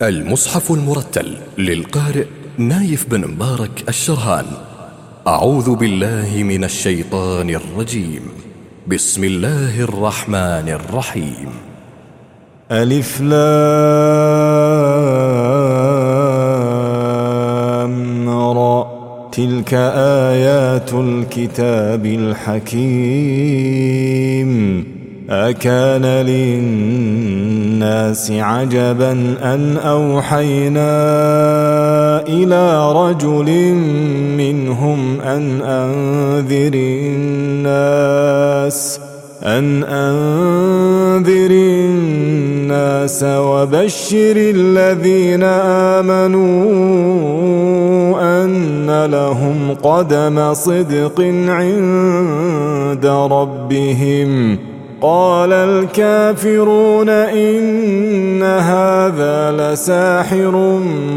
المصحف المرتل للقارئ نايف بن مبارك الشرهان. أعوذ بالله من الشيطان الرجيم. بسم الله الرحمن الرحيم. ألف لام را. تلك آيات الكتاب الحكيم. أكان للناس عجبا أن أوحينا إلى رجل منهم أن أنذر الناس وبشر الذين آمنوا أن لهم قدم صدق عند ربهم. قال الكافرون إن هذا لساحر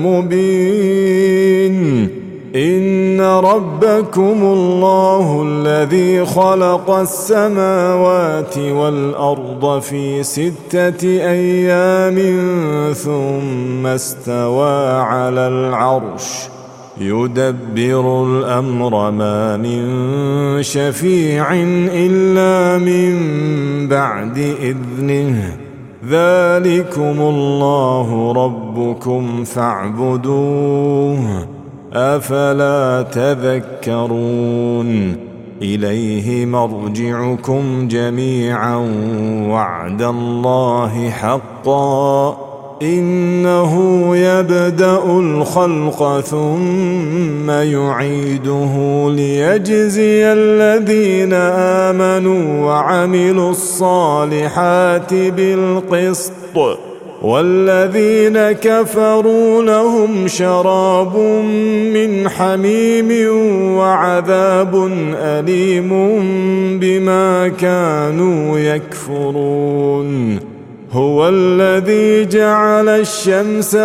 مبين. إن ربكم الله الذي خلق السماوات والأرض في 6 أيام ثم استوى على العرش يدبر الأمر ما من شفيع إلا من بعد إذنه. ذلكم الله ربكم فاعبدوه أفلا تذكرون. إليه مرجعكم جميعا وعد الله حقا. إنه يبدأ الخلق ثم يعيده ليجزي الذين آمنوا وعملوا الصالحات بالقسط. والذين كفروا لهم شراب من حميم وعذاب أليم بما كانوا يكفرون. هو الذي جعل الشمس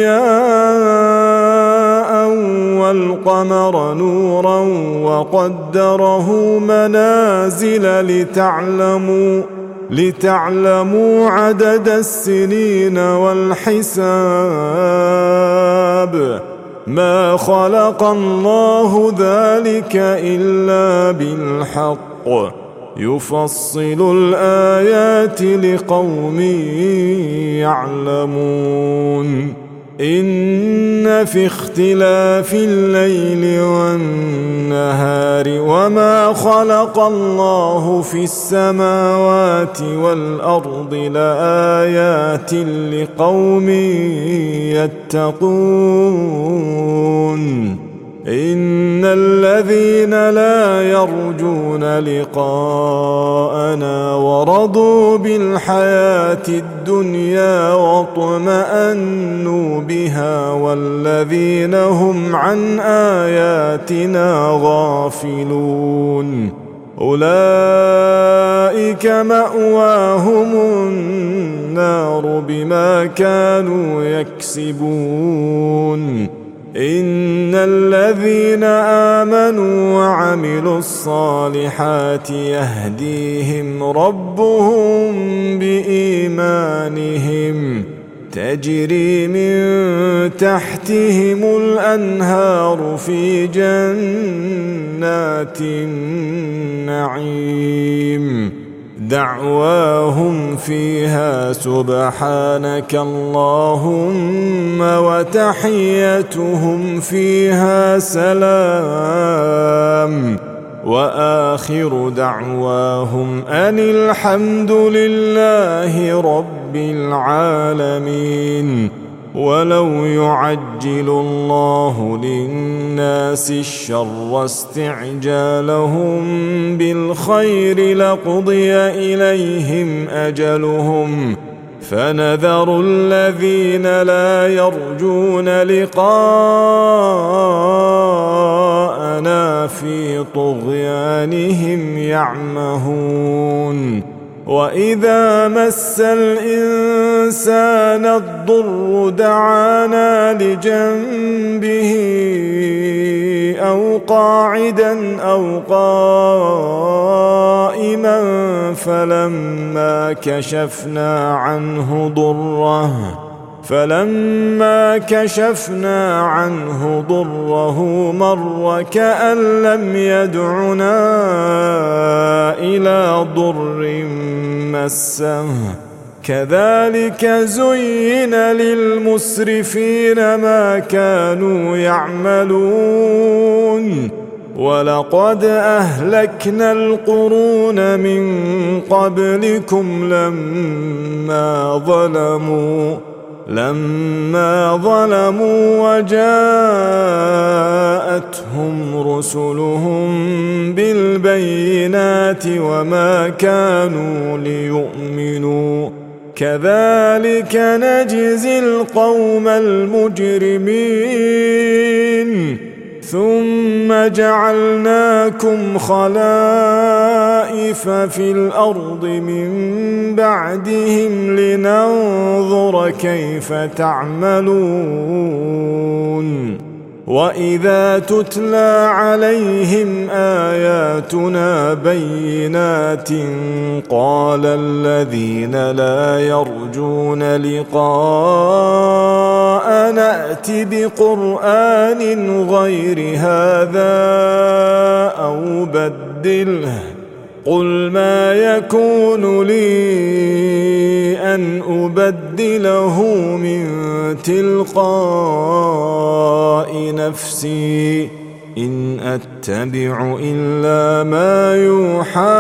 ضياء والقمر نورا وقدره منازل لتعلموا عدد السنين والحساب. ما خلق الله ذلك إلا بالحق. يفصل الآيات لقوم يعلمون. إن في اختلاف الليل والنهار وما خلق الله في السماوات والأرض لآيات لقوم يتقون. إن الذين لا يرجون لقاءنا ورضوا بالحياة الدنيا واطمأنوا بها والذين هم عن آياتنا غافلون أولئك مأواهم النار بما كانوا يكسبون. إن الذين آمنوا وعملوا الصالحات يهديهم ربهم بإيمانهم تجري من تحتهم الأنهار في جنات النعيم. دعواهم فيها سبحانك اللهم وتحيتهم فيها سلام. وآخر دعواهم أن الحمد لله رب العالمين. ولو يعجل الله للناس الشر استعجالهم بالخير لقضي إليهم أجلهم. فنذر الذين لا يرجون لقاءنا في طغيانهم يعمهون. وإذا مس الإنسان الضر دعانا لجنبه أو قاعدا أو قائما فلما كشفنا عنه ضره فلما كشفنا عنه ضره مر كأن لم يدعنا إلى ضر مسه كذلك زين للمسرفين ما كانوا يعملون ولقد أهلكنا القرون من قبلكم لما ظلموا وجاءتهم رسلهم بالبينات وما كانوا ليؤمنوا كذلك نجزي القوم المجرمين ثم جعلناكم خلائف في الأرض من بعدهم لننظر كيف تعملون وإذا تتلى عليهم آياتنا بينات قال الذين لا يرجون لقاء نأت بقرآن غير هذا أو بدله قل ما يكون لي أن أبدله من تلقاء نفسي إن أتبع إلا ما يوحى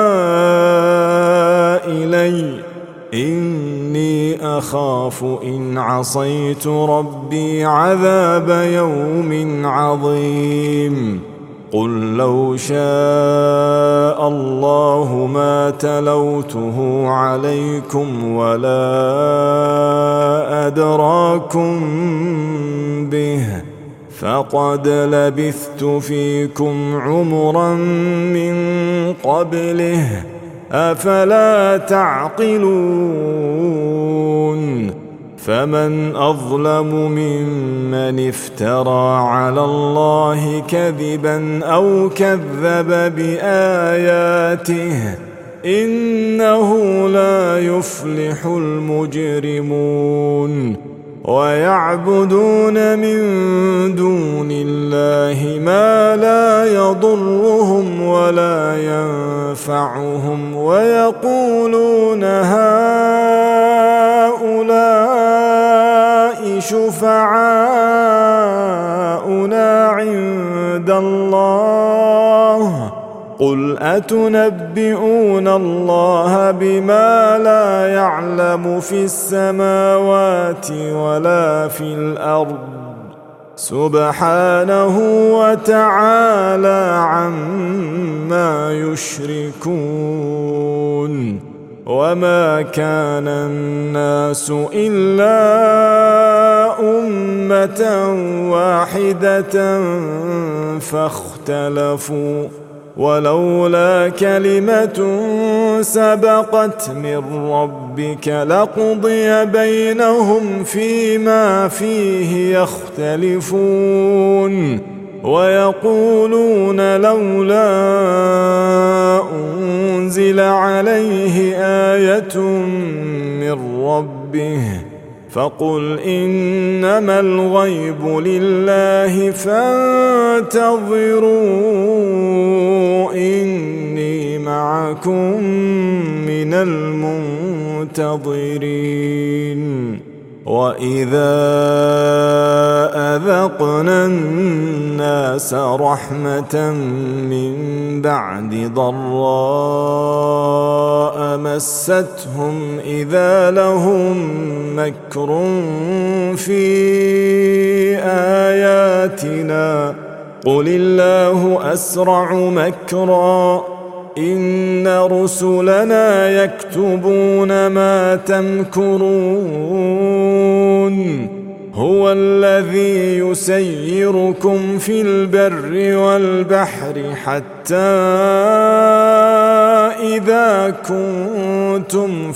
إلي إني أخاف إن عصيت ربي عذاب يوم عظيم قل لو شاء الله ما تلوته عليكم ولا أدراكم به فقد لبثت فيكم عمرا من قبله أفلا تعقلون فمن أظلم ممن افترى على الله كذبا أو كذب بآياته إنه لا يفلح المجرمون ويعبدون من دون الله ما لا يضرهم ولا ينفعهم ويقولون هؤلاء شفعاؤنا عند الله قل أتنبئون الله بما لا يعلم في السماوات ولا في الأرض سبحانه وتعالى عما يشركون وما كان الناس إلا أمة واحدة فاختلفوا ولولا كلمة سبقت من ربك لقضي بينهم فيما فيه يختلفون ويقولون لولا أنزل عليه آية من ربه فقل إنما الغيب لله فانتظروا إني معكم من المنتظرين وإذا أذقنا الناس رحمة من بعد ضراء مستهم إذا لهم مكر في آياتنا قل الله أسرع مكرا إن رسلنا يكتبون ما تمكرون هو الذي يسيركم في البر والبحر حتى إذا كنتم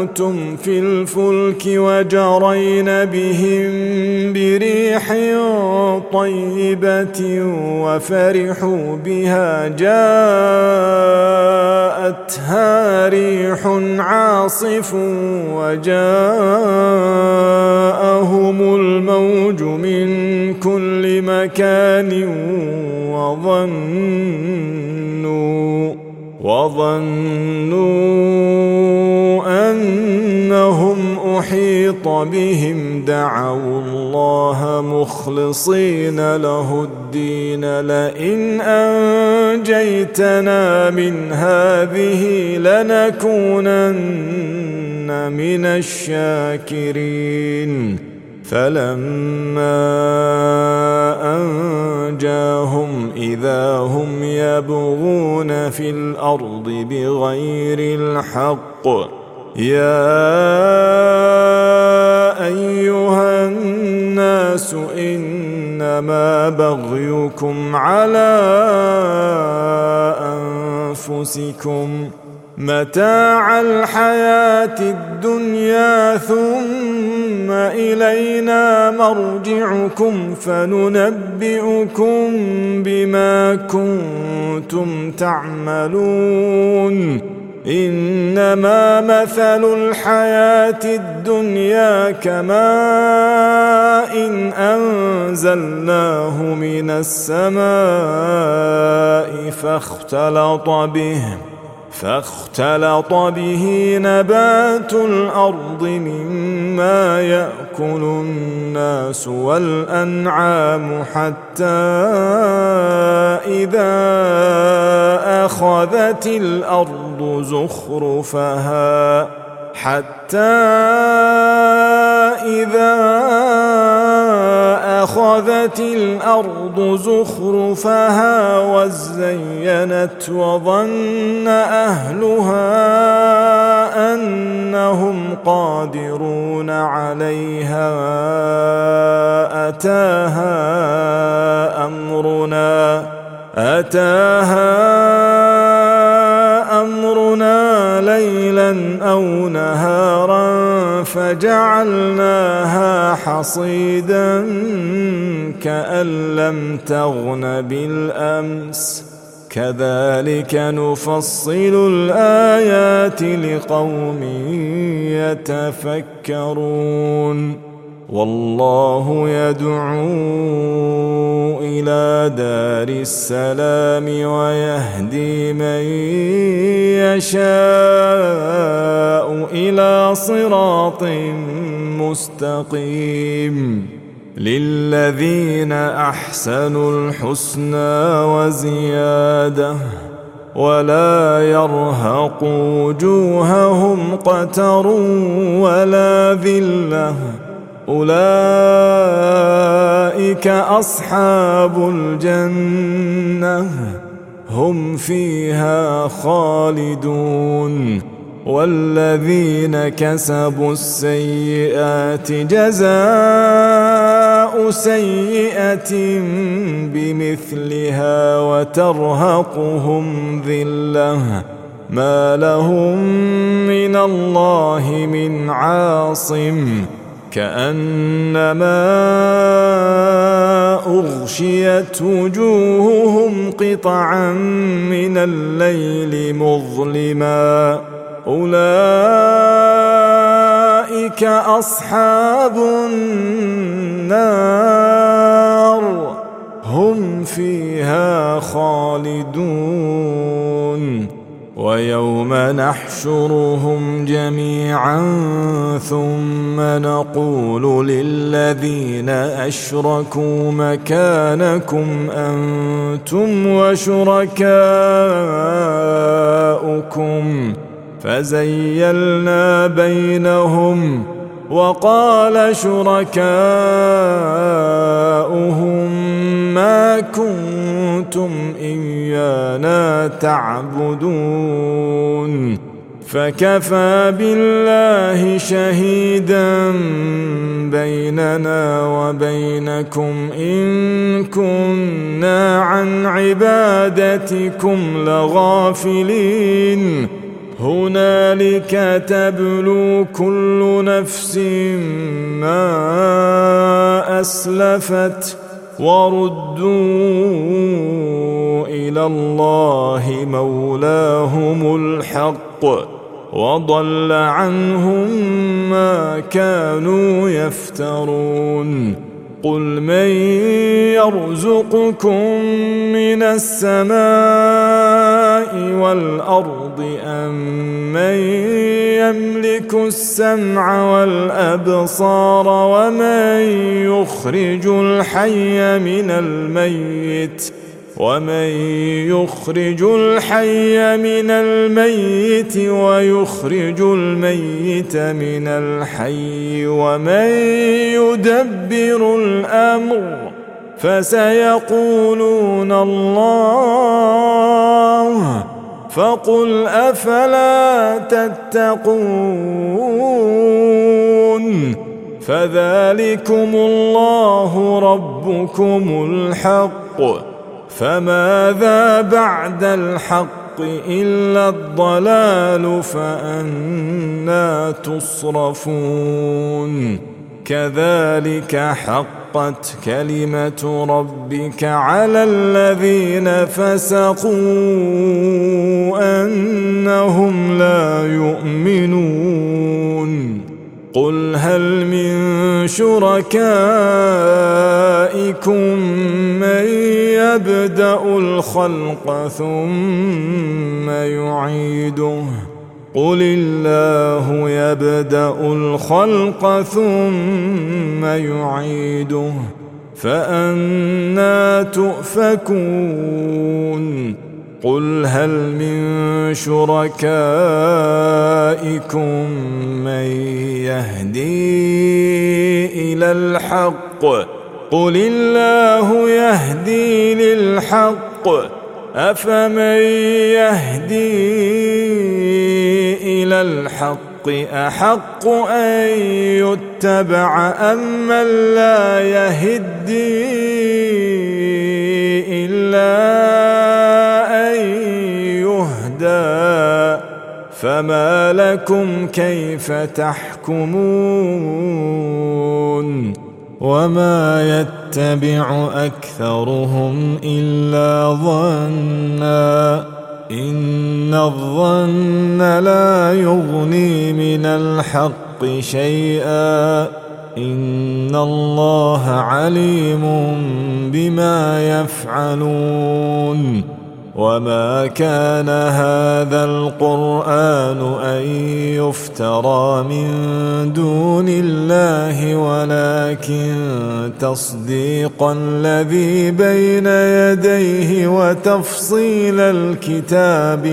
كنتم في الفلك وجرين بهم بريح طيبة وفرحوا بها جاءتها ريح عاصف وجاءهم الموج من كل مكان وظنوا أنهم أحيط بهم دعوا الله مخلصين له الدين لئن أنجيتنا من هذه لنكونن من الشاكرين فلما أنجاهم إذا هم يبغون في الأرض بغير الحق يا أيها الناس إنما بغيكم على أنفسكم متاع الحياة الدنيا ثم إلينا مرجعكم فننبئكم بما كنتم تعملون إنما مثل الحياة الدنيا كماء إن أنزلناه من السماء فاختلط به نبات الأرض مما يأكل الناس والأنعام حتى إذا أخذت الأرض زخرفها وزينت وظن أهلها أنهم قادرون عليها أتاها أمرنا ليلا أو نهارا فجعلناها حصيدا كأن لم تغن بالأمس كذلك نفصل الآيات لقوم يتفكرون والله يدعو إلى دار السلام ويهدي من يشاء إلى صراط مستقيم للذين أحسنوا الحسنى وزيادة ولا يرهق وجوههم قتر ولا ذلة أولئك أصحاب الجنة هم فيها خالدون والذين كسبوا السيئات جزاء سيئة بمثلها وترهقهم ذلة ما لهم من الله من عاصم كأنما أغشيت وجوههم قطعا من الليل مظلما أولئك أصحاب النار هم فيها خالدون ويوم نحشرهم جميعا ثم نقول للذين أشركوا مكانكم أنتم وشركاؤكم فزيلنا بينهم وقال شركاؤهم ما كنتم إيانا تعبدون فكفى بالله شهيدا بيننا وبينكم إن كنا عن عبادتكم لغافلين هنالك تبلو كل نفس ما أسلفت وردوا إلى الله مولاهم الحق وضل عنهم ما كانوا يفترون قل من يرزقكم من السماء والأرض أم من يملك السمع والأبصار ومن يخرج الحي من الميت ويخرج الميت من الحي ومن يدبر الأمر فسيقولون الله فقل أفلا تتقون فذلكم الله ربكم الحق فماذا بعد الحق إلا الضلال فأنى تصرفون كذلك حقت كلمة ربك على الذين فسقوا أنهم لا يؤمنون قل هل من شركائكم من يبدأ الخلق ثم يعيده قل الله يبدأ الخلق ثم يعيده فأنى تؤفكون قل هل من شركائكم من يهدي إلى الحق قل الله يهدي للحق أفمن يهدي إلى الحق أحق أن يتبع أم من لا يهدي إلا أن يهدى فما لكم كيف تحكمون وما يتبع أكثرهم إلا ظنا إن الظن لا يغني من الحق شيئا إن الله عليم بما يفعلون وما كان هذا القرآن أن يفترى من دون الله ولكن تصديق الذي بين يديه وتفصيل الكتاب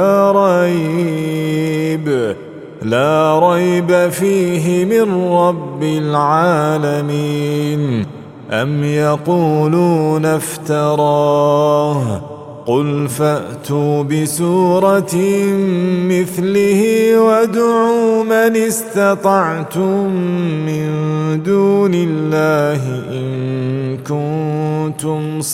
لا ريب فيه من رب العالمين أم يقولون افتراه قل فأتوا بسورة مثله وادعوا من استطعتم من دون الله إن كنتم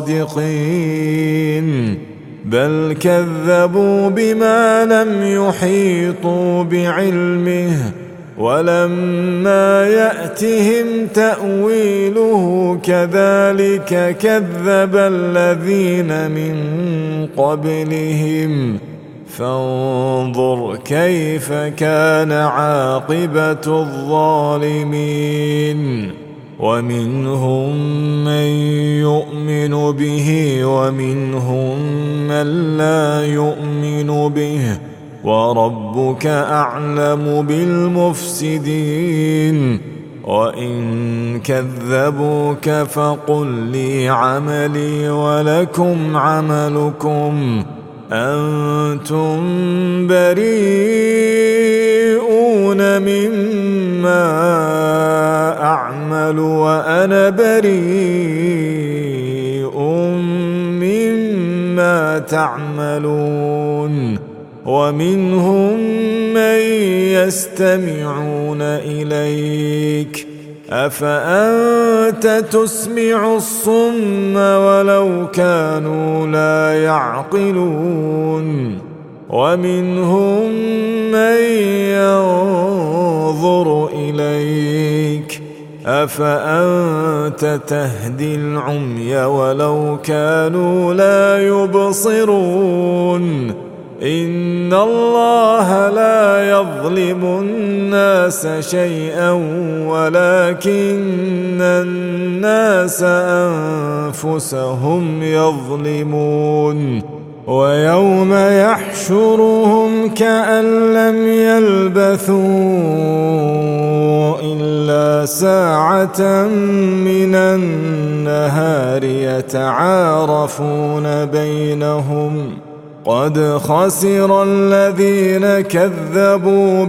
صادقين بل كذبوا بما لم يحيطوا بعلمه ولما يأتهم تأويله كذلك كذب الذين من قبلهم فانظر كيف كان عاقبة الظالمين ومنهم من يؤمن به ومنهم من لا يؤمن به وربك أعلم بالمفسدين وإن كذبوك فقل لي عملي ولكم عملكم أنتم بريئون مما أعمل وأنا بريء مما تعملون ومنهم من يستمعون إليك أفأنت تسمع الصم ولو كانوا لا يعقلون ومنهم من ينظر إليك أفأنت تهدي العمي ولو كانوا لا يبصرون إن الله لا يظلم الناس شيئا ولكن الناس أنفسهم يظلمون ويوم يحشرهم كأن لم يلبثوا إلا ساعة من النهار يتعارفون بينهم قد خسر الذين كذبوا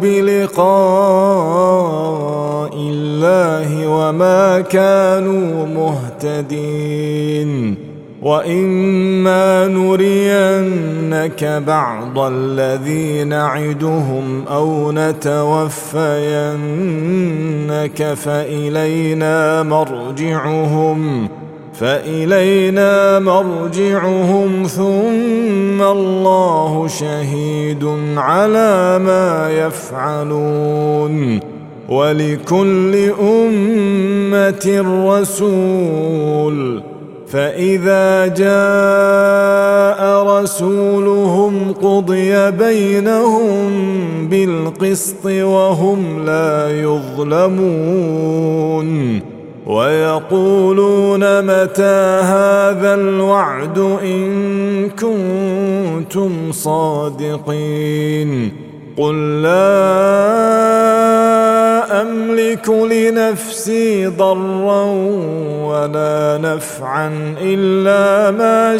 بلقاء الله وما كانوا مهتدين وإما نرينك بعض الذي نعدهم أو نتوفينك فإلينا مرجعهم ثم الله شهيد على ما يفعلون ولكل أمة رسول فإذا جاء رسولهم قضي بينهم بالقسط وهم لا يظلمون ويقولون متى هذا الوعد إن كنتم صادقين قل لا أملك لنفسي ضرا ولا نفعا إلا ما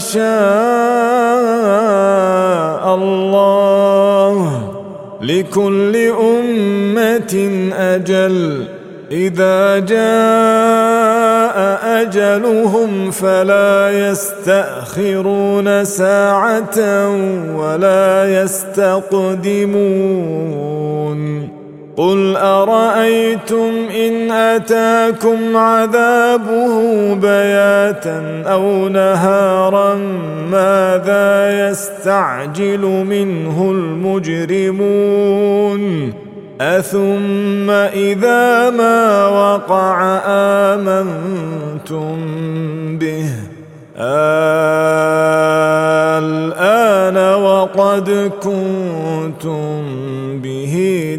شاء الله لكل أمة أجل إذا جاء أجلهم فلا يستأخرون ساعة ولا يستقدمون قل أرأيتم إن أتاكم عذابه بياتا أو نهارا ماذا يستعجل منه المجرمون أثم إذا ما وقع آمنتم به الآن وقد كنتم به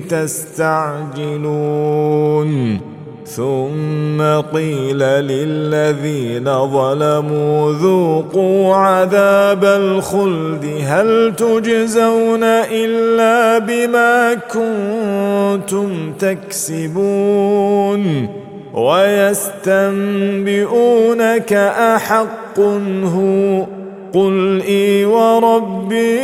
تستعجلون ثم قيل للذين ظلموا ذوقوا عذاب الخلد هل تجزون إلا بما كنتم تكسبون ويستنبئونك أحق هو قل إي وربي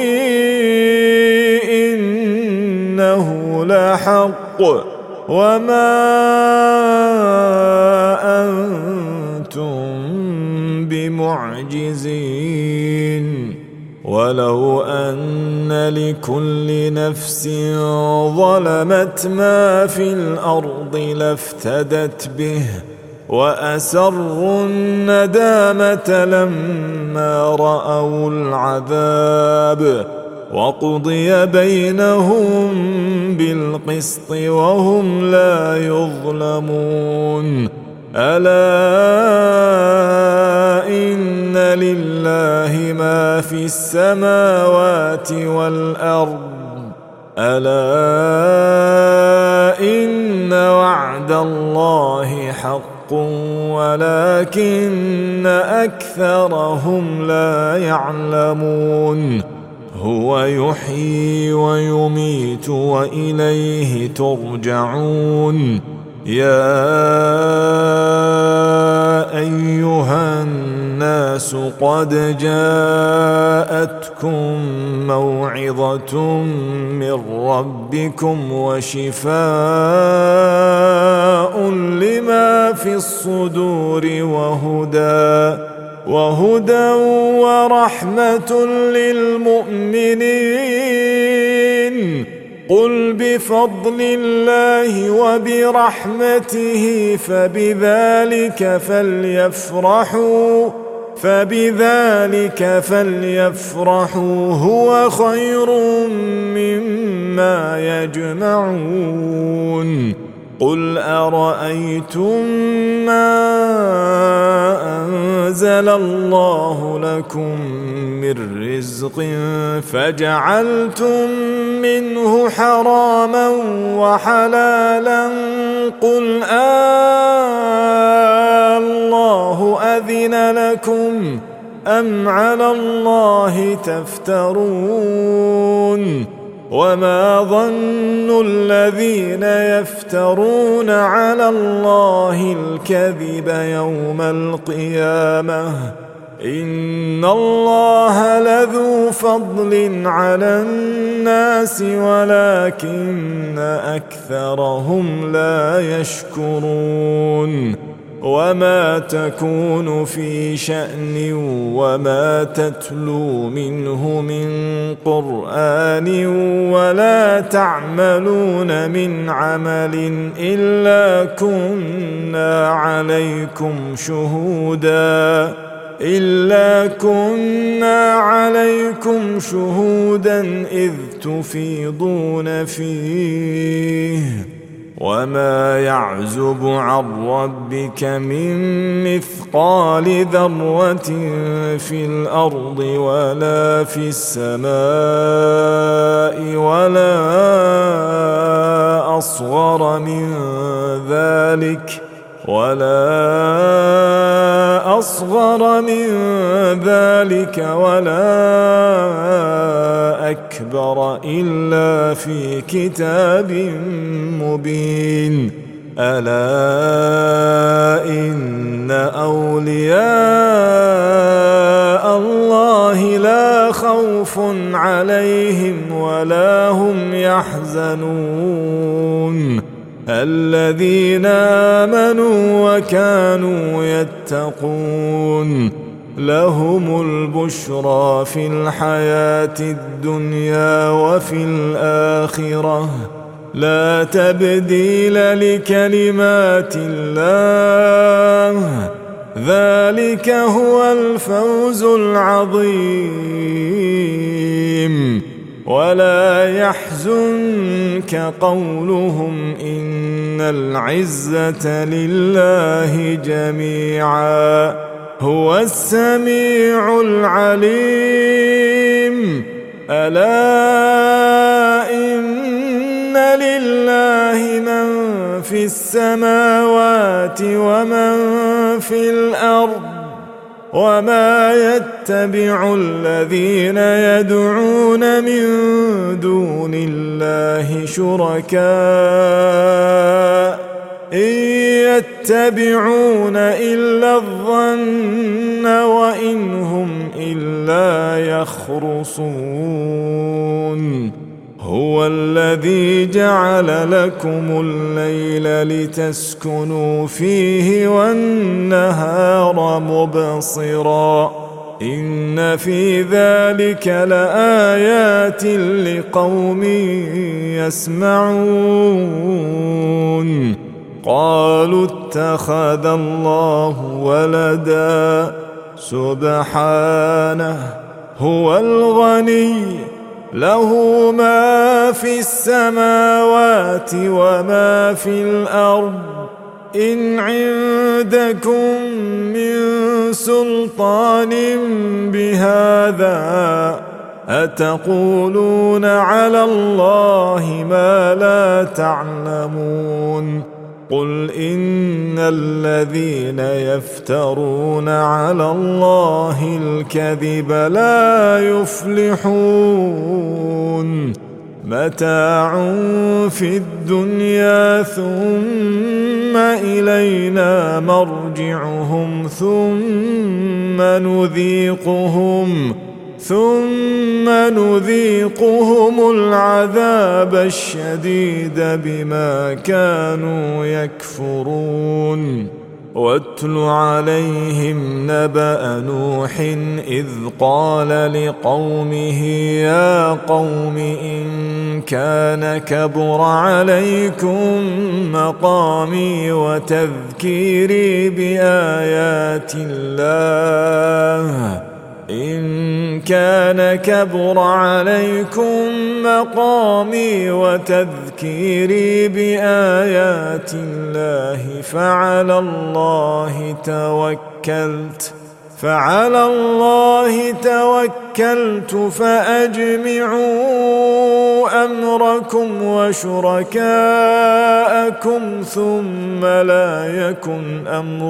إنه لحق وما أنتم بمعجزين ولو أن لكل نفس ظلمت ما في الأرض لافتدت به وأسروا الندامة لما رأوا العذاب وقضي بينهم بالقسط وهم لا يظلمون ألا إن لله ما في السماوات والأرض ألا إن وعد الله حق ولكن أكثرهم لا يعلمون هو يحيي ويميت وإليه ترجعون يا أيها الناس قد جاءتكم موعظة من ربكم وشفاء لما في الصدور وهدى ورحمة للمؤمنين قل بفضل الله وبرحمته فبذلك فليفرحوا فبذلك فليفرحوا هو خير مما يجمعون قل أرأيتم ما أنزل الله لكم من رزق فجعلتم منه حراما وحلالا قل الله أذن لكم أم على الله تفترون وما ظن الذين يفترون على الله الكذب يوم القيامة إن الله لذو فضل على الناس ولكن أكثرهم لا يشكرون وما تكون في شأن وما تتلو منه من قرآن ولا تعملون من عمل إلا كنا عليكم شهودا إذ تفيضون فيه وما يعزب عن ربك من مثقال ذرة في الأرض ولا في السماء ولا أصغر من ذلك ولا أكبر إلا في كتاب مبين ألا إن أولياء الله لا خوف عليهم ولا هم يحزنون الذين آمنوا وكانوا يتقون لهم البشرى في الحياة الدنيا وفي الآخرة لا تبديل لكلمات الله ذلك هو الفوز العظيم ولا يحزنك قولهم إن العزة لله جميعا هو السميع العليم ألا إن لله من في السماوات ومن في الأرض وما يتبع الذين يدعون من دون الله شركاء إن يتبعون إلا الظن وإن هم إلا يخرصون هو الذي جعل لكم الليل لتسكنوا فيه والنهار مبصرا إن في ذلك لآيات لقوم يسمعون قالوا اتخذ الله ولدا سبحانه هو الغني له ما في السماوات وما في الأرض إن عندكم من سلطان بهذا أتقولون على الله ما لا تعلمون قل إن الذين يفترون على الله الكذب لا يفلحون متاع في الدنيا ثم إلينا مرجعهم ثم نذيقهم العذاب الشديد بما كانوا يكفرون واتل عليهم نبأ نوح إذ قال لقومه يا قوم إن كان كبر عليكم مقامي وتذكيري بآيات الله إن كان كبر عليكم مقامي وتذكيري بآيات الله فعلى الله توكلت فأجمعوا أمركم وشركاءكم ثم لا يكن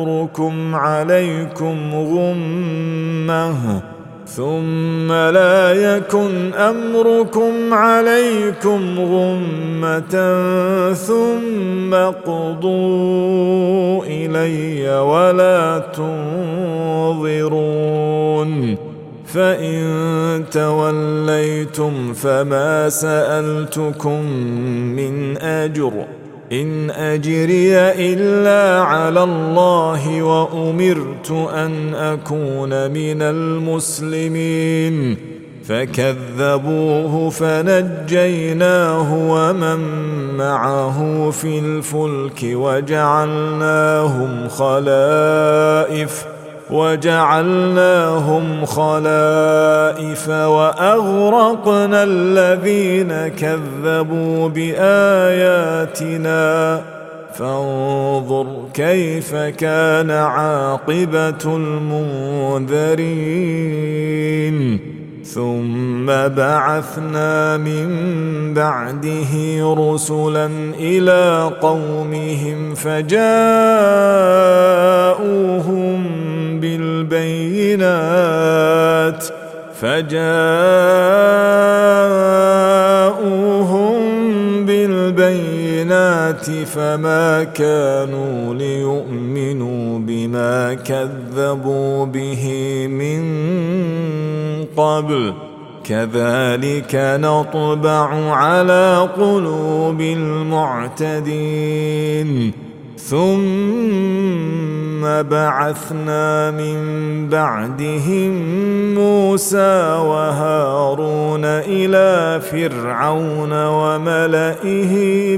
أمركم عليكم غمة ثم اقضوا إلي ولا تنظرون فإن توليتم فما سألتكم من أجر إن أجري إلا على الله وأمرت أن أكون من المسلمين فكذبوه فنجيناه ومن معه في الفلك وجعلناهم خلائف وأغرقنا الذين كذبوا بآياتنا فانظر كيف كان عاقبة المنذرين ثم بعثنا من بعده رسلا إلى قومهم فجاءوهم بالبينات فما كانوا ليؤمنوا بما كذبوا به من قبل كذلك نطبع على قلوب المعتدين ثم بعثنا من بعدهم موسى وهارون إلى فرعون وملئه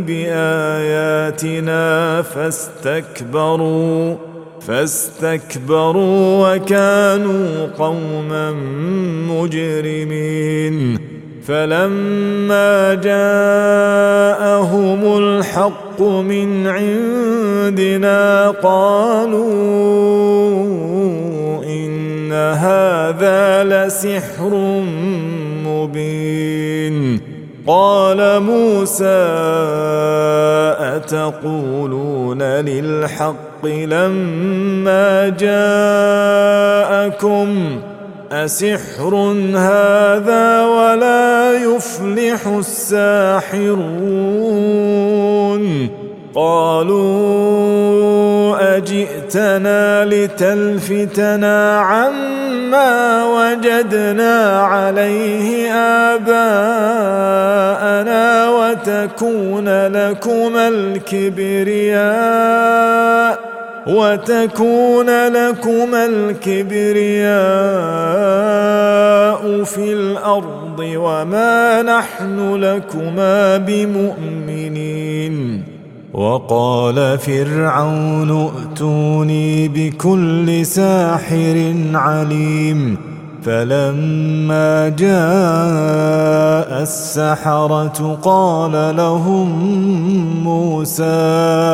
بآياتنا فاستكبروا وكانوا قوما مجرمين فلما جاءهم الحق من عندنا قالوا إن هذا لسحر مبين قال موسى أتقولون للحق لما جاءكم أسحر هذا ولا يفلح الساحرون قالوا أجئتنا لتلفتنا عما وجدنا عليه آباءنا وتكون لكما الكبرياء في الأرض وما نحن لكما بمؤمنين وقال فرعون ائتوني بكل ساحر عليم فلما جاء السحرة قال لهم موسى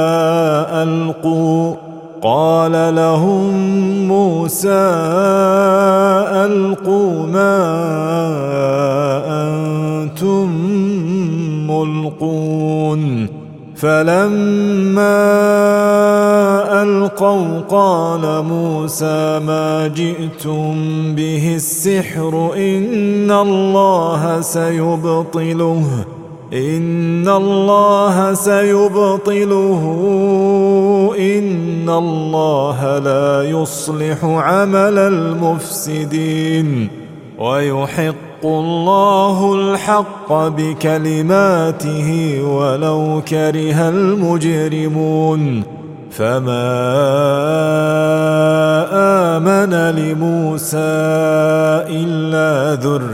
ألقوا ما أنتم ملقون فلما ألقوا قال موسى ما جئتم به السحر إن الله سيبطله إن الله لا يصلح عمل المفسدين ويحق الله الحق بكلماته ولو كره المجرمون فما آمن لموسى إلا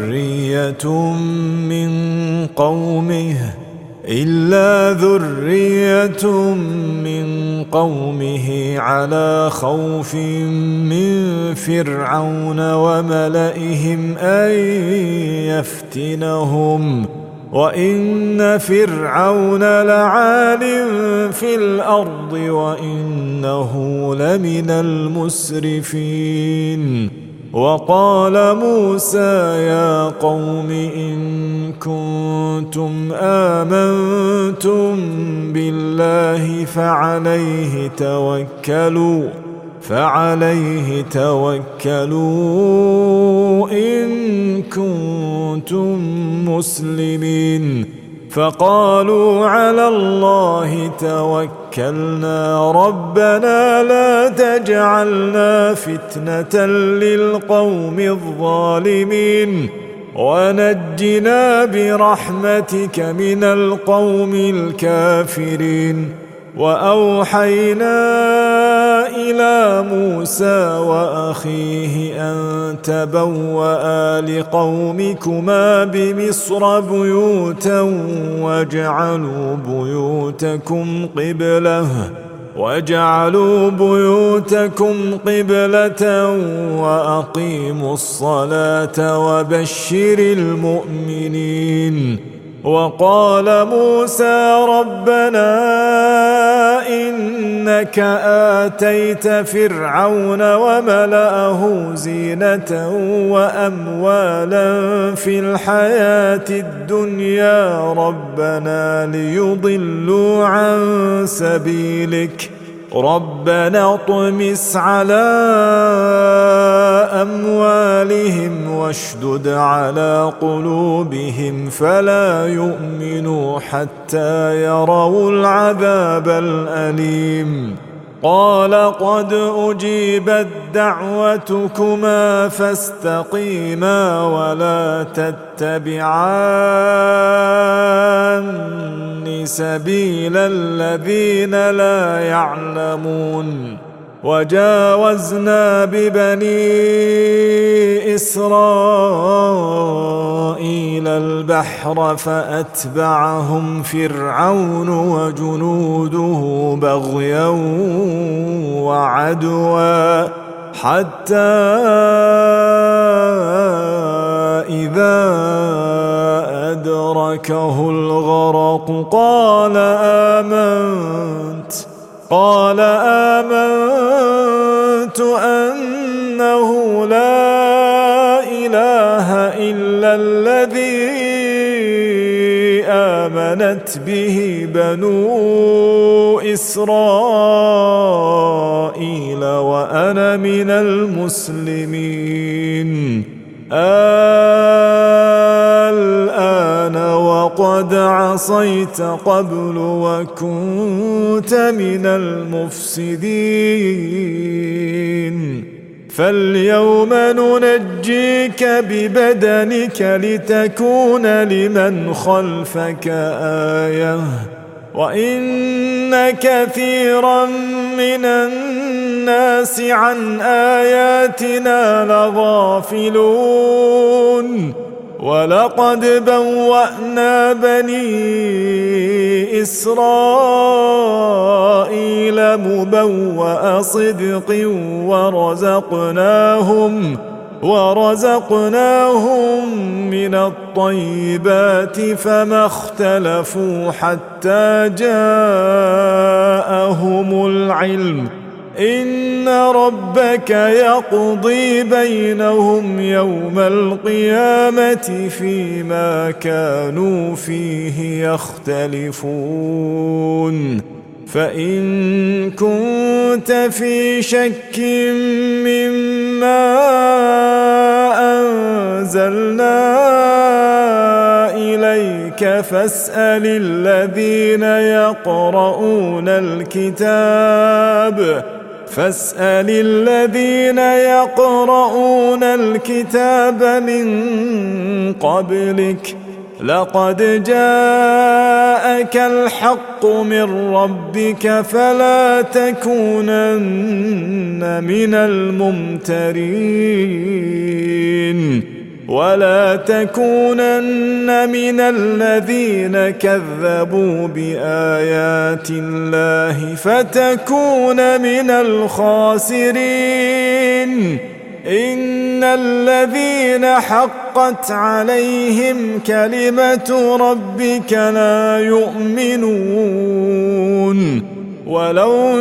ذرية من قومه على خوف من فرعون وملئهم أن يفتنهم وإن فرعون لعال في الأرض وإنه لمن المسرفين. وقال موسى يا قوم إن كنتم آمنتم بالله فعليه توكلوا إن كنتم مسلمين. فقالوا على الله توكلنا ربنا لا تجعلنا فتنة للقوم الظالمين ونجنا برحمتك من القوم الكافرين. وأوحينا إلى موسى وأخيه أن تبوأ لقومكما بمصر بيوتا واجعلوا بيوتكم قبلة وأقيموا الصلاة وبشر المؤمنين. وقال موسى ربنا إنك آتيت فرعون وملأه زينة وأموالا في الحياة الدنيا ربنا ليضلوا عن سبيلك ربنا اطمس على أموالهم واشدد على قلوبهم فلا يؤمنوا حتى يروا العذاب الأليم. قال قد أجيبت دعوتكما فاستقيما ولا تتبعان سبيل الذين لا يعلمون. وجاوزنا ببني إسرائيل البحر فأتبعهم فرعون وجنوده بغيا وعدوا حتى إذا أدركه الغرق قال آمنت أنه لا إله إلا الذي آمنت به بنو إسرائيل وأنا من المسلمين. الآن وقد عصيت قبل وكنت من المفسدين فاليوم ننجيك ببدنك لتكون لمن خلفك آية وإن كثيرا من الناس عن آياتنا لغافلون. ولقد بوأنا بني إسرائيل مبوأ صدق ورزقناهم من الطيبات فما اختلفوا حتى جاءهم العلم إن ربك يقضي بينهم يوم القيامة فيما كانوا فيه يختلفون. فإن كنت في شك مما أنزلنا إليك فاسأل الذين يقرؤون الكتاب من قبلك لقد جاءك الحق من ربك فلا تكونن من الممترين ولا تكونن من الذين كذبوا بآيات الله فتكون من الخاسرين إن الذين حقت عليهم كلمة ربك لا يؤمنون ولو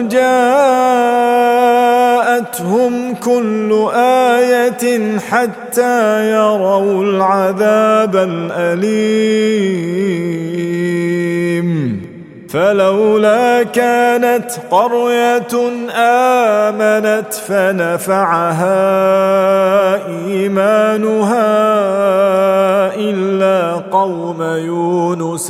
جاءتهم كل آية حتى يروا العذاب الأليم فلولا كانت قرية آمنت فنفعها إيمانها إلا قوم يونس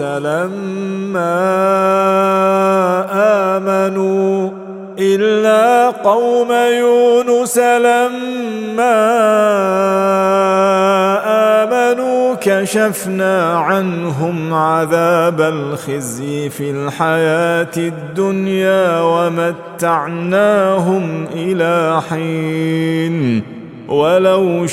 لما آمنوا كشفنا عنهم عذاب الخزي في الحياة الدنيا ومتعناهم إلى حين ولو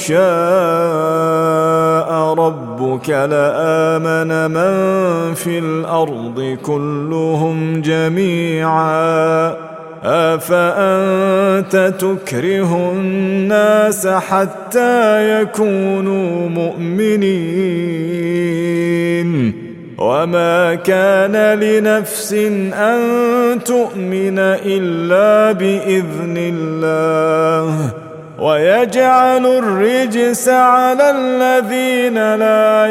شاء ربك لآمن من في الأرض كلهم جميعا أفأنت تكره الناس حتى يكونوا مؤمنين وما كان لنفس أن تؤمن إلا بإذن الله ويجعل الرجس على الذين لا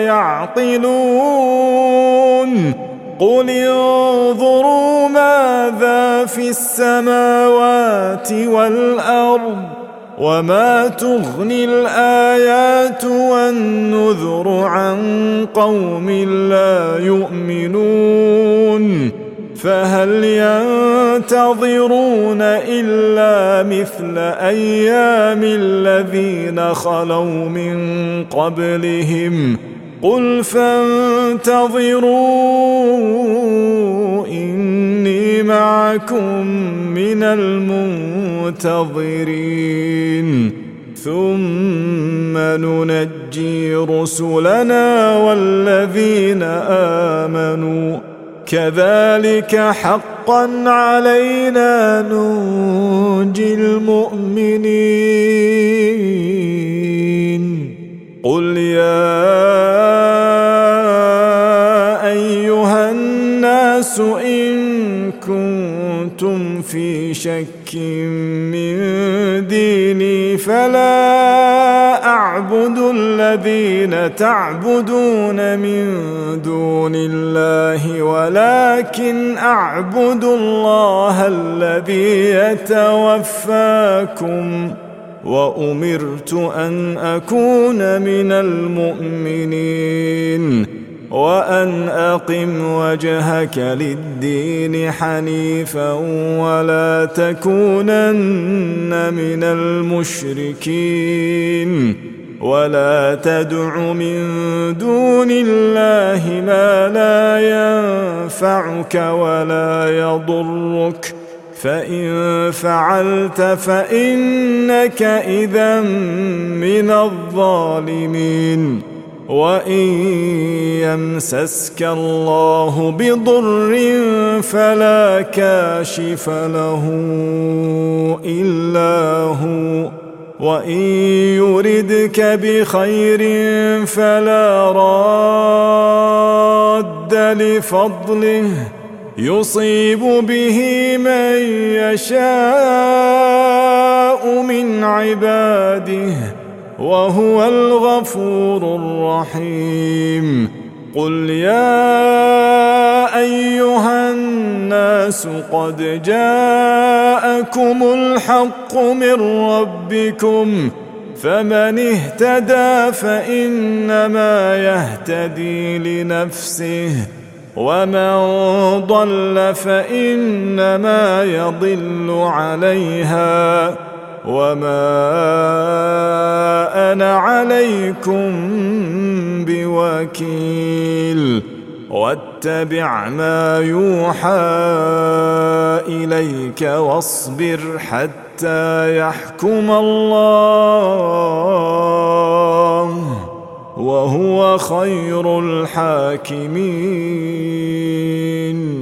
يعقلون قل انظروا ماذا في السماوات والأرض وما تغني الآيات والنذر عن قوم لا يؤمنون فهل ينتظرون إلا مثل أيام الذين خلوا من قبلهم قل فانتظروا إني معكم من المنتظرين ثم ننجي رسلنا والذين آمنوا كذلك حقا علينا ننجي المؤمنين قل يا أيها الناس إن كنتم في شك من ديني فلا أعبد الذين تعبدون من دون الله ولكن أعبد الله الذي يتوفاكم وأمرت أن أكون من المؤمنين وأن أقم وجهك للدين حنيفا ولا تكونن من المشركين ولا تدع من دون الله ما لا ينفعك ولا يضرك فإن فعلت فإنك إذا من الظالمين وإن يمسسك الله بضر فلا كاشف له إلا هو وإن يردك بخير فلا راد لفضله يصيب به من يشاء من عباده وهو الغفور الرحيم قل يا أيها الناس قد جاءكم الحق من ربكم فمن اهتدى فإنما يهتدي لنفسه ومن ضل فإنما يضل عليها وما أنا عليكم بوكيل بوكيل واتبع ما يوحى إليك واصبر حتى يحكم الله وهو خير الحاكمين.